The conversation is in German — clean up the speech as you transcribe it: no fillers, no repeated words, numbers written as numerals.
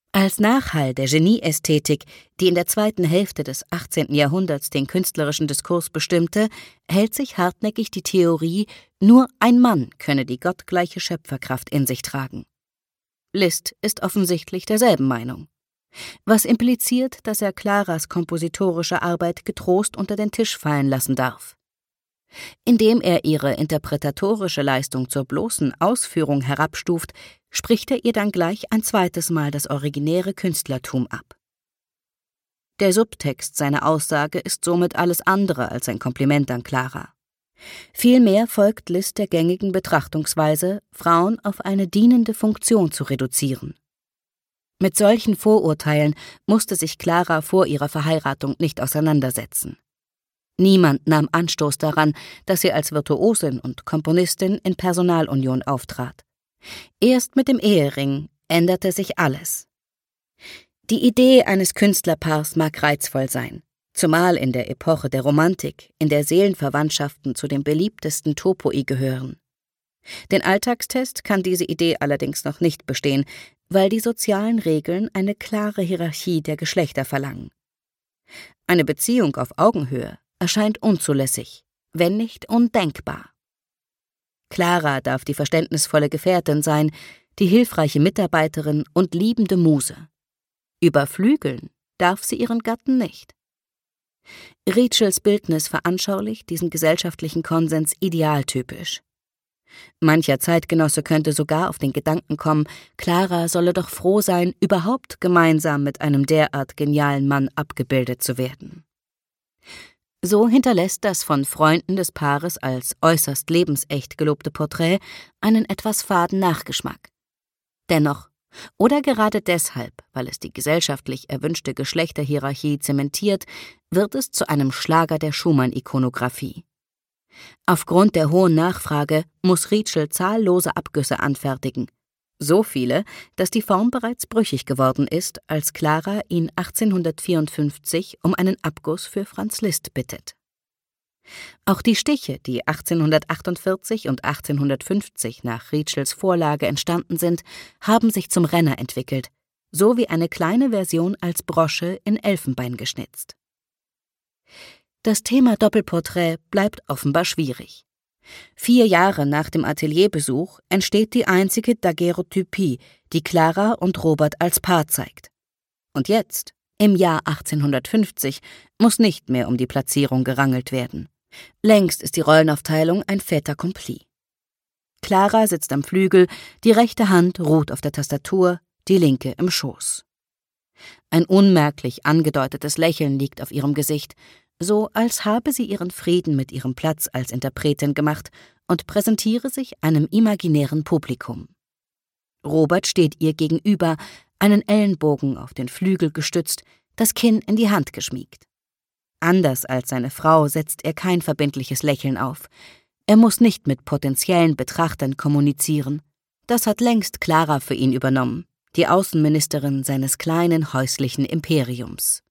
Als Nachhall der Genieästhetik, die in der zweiten Hälfte des 18. Jahrhunderts den künstlerischen Diskurs bestimmte, hält sich hartnäckig die Theorie, nur ein Mann könne die gottgleiche Schöpferkraft in sich tragen. Liszt ist offensichtlich derselben Meinung, was impliziert, dass er Claras kompositorische Arbeit getrost unter den Tisch fallen lassen darf. Indem er ihre interpretatorische Leistung zur bloßen Ausführung herabstuft, spricht er ihr dann gleich ein zweites Mal das originäre Künstlertum ab. Der Subtext seiner Aussage ist somit alles andere als ein Kompliment an Clara. Vielmehr folgt Liszt der gängigen Betrachtungsweise, Frauen auf eine dienende Funktion zu reduzieren. Mit solchen Vorurteilen musste sich Clara vor ihrer Verheiratung nicht auseinandersetzen. Niemand nahm Anstoß daran, dass sie als Virtuosin und Komponistin in Personalunion auftrat. Erst mit dem Ehering änderte sich alles. Die Idee eines Künstlerpaars mag reizvoll sein, zumal in der Epoche der Romantik, in der Seelenverwandtschaften zu den beliebtesten Topoi gehören. Den Alltagstest kann diese Idee allerdings noch nicht bestehen, weil die sozialen Regeln eine klare Hierarchie der Geschlechter verlangen. Eine Beziehung auf Augenhöhe erscheint unzulässig, wenn nicht undenkbar. Clara darf die verständnisvolle Gefährtin sein, die hilfreiche Mitarbeiterin und liebende Muse. Überflügeln darf sie ihren Gatten nicht. Ritschls Bildnis veranschaulicht diesen gesellschaftlichen Konsens idealtypisch. Mancher Zeitgenosse könnte sogar auf den Gedanken kommen, Clara solle doch froh sein, überhaupt gemeinsam mit einem derart genialen Mann abgebildet zu werden. So hinterlässt das von Freunden des Paares als äußerst lebensecht gelobte Porträt einen etwas faden Nachgeschmack. Dennoch, oder gerade deshalb, weil es die gesellschaftlich erwünschte Geschlechterhierarchie zementiert, wird es zu einem Schlager der Schumann-Ikonographie. Aufgrund der hohen Nachfrage muss Ritschl zahllose Abgüsse anfertigen. So viele, dass die Form bereits brüchig geworden ist, als Clara ihn 1854 um einen Abguss für Franz Liszt bittet. Auch die Stiche, die 1848 und 1850 nach Ritschls Vorlage entstanden sind, haben sich zum Renner entwickelt, sowie eine kleine Version als Brosche in Elfenbein geschnitzt. Das Thema Doppelporträt bleibt offenbar schwierig. 4 Jahre nach dem Atelierbesuch entsteht die einzige Daguerreotypie, die Clara und Robert als Paar zeigt. Und jetzt, im Jahr 1850, muss nicht mehr um die Platzierung gerangelt werden. Längst ist die Rollenaufteilung ein fait accompli. Clara sitzt am Flügel, die rechte Hand ruht auf der Tastatur, die linke im Schoß. Ein unmerklich angedeutetes Lächeln liegt auf ihrem Gesicht, so als habe sie ihren Frieden mit ihrem Platz als Interpretin gemacht und präsentiere sich einem imaginären Publikum. Robert steht ihr gegenüber, einen Ellenbogen auf den Flügel gestützt, das Kinn in die Hand geschmiegt. Anders als seine Frau setzt er kein verbindliches Lächeln auf. Er muss nicht mit potenziellen Betrachtern kommunizieren. Das hat längst Clara für ihn übernommen, die Außenministerin seines kleinen häuslichen Imperiums.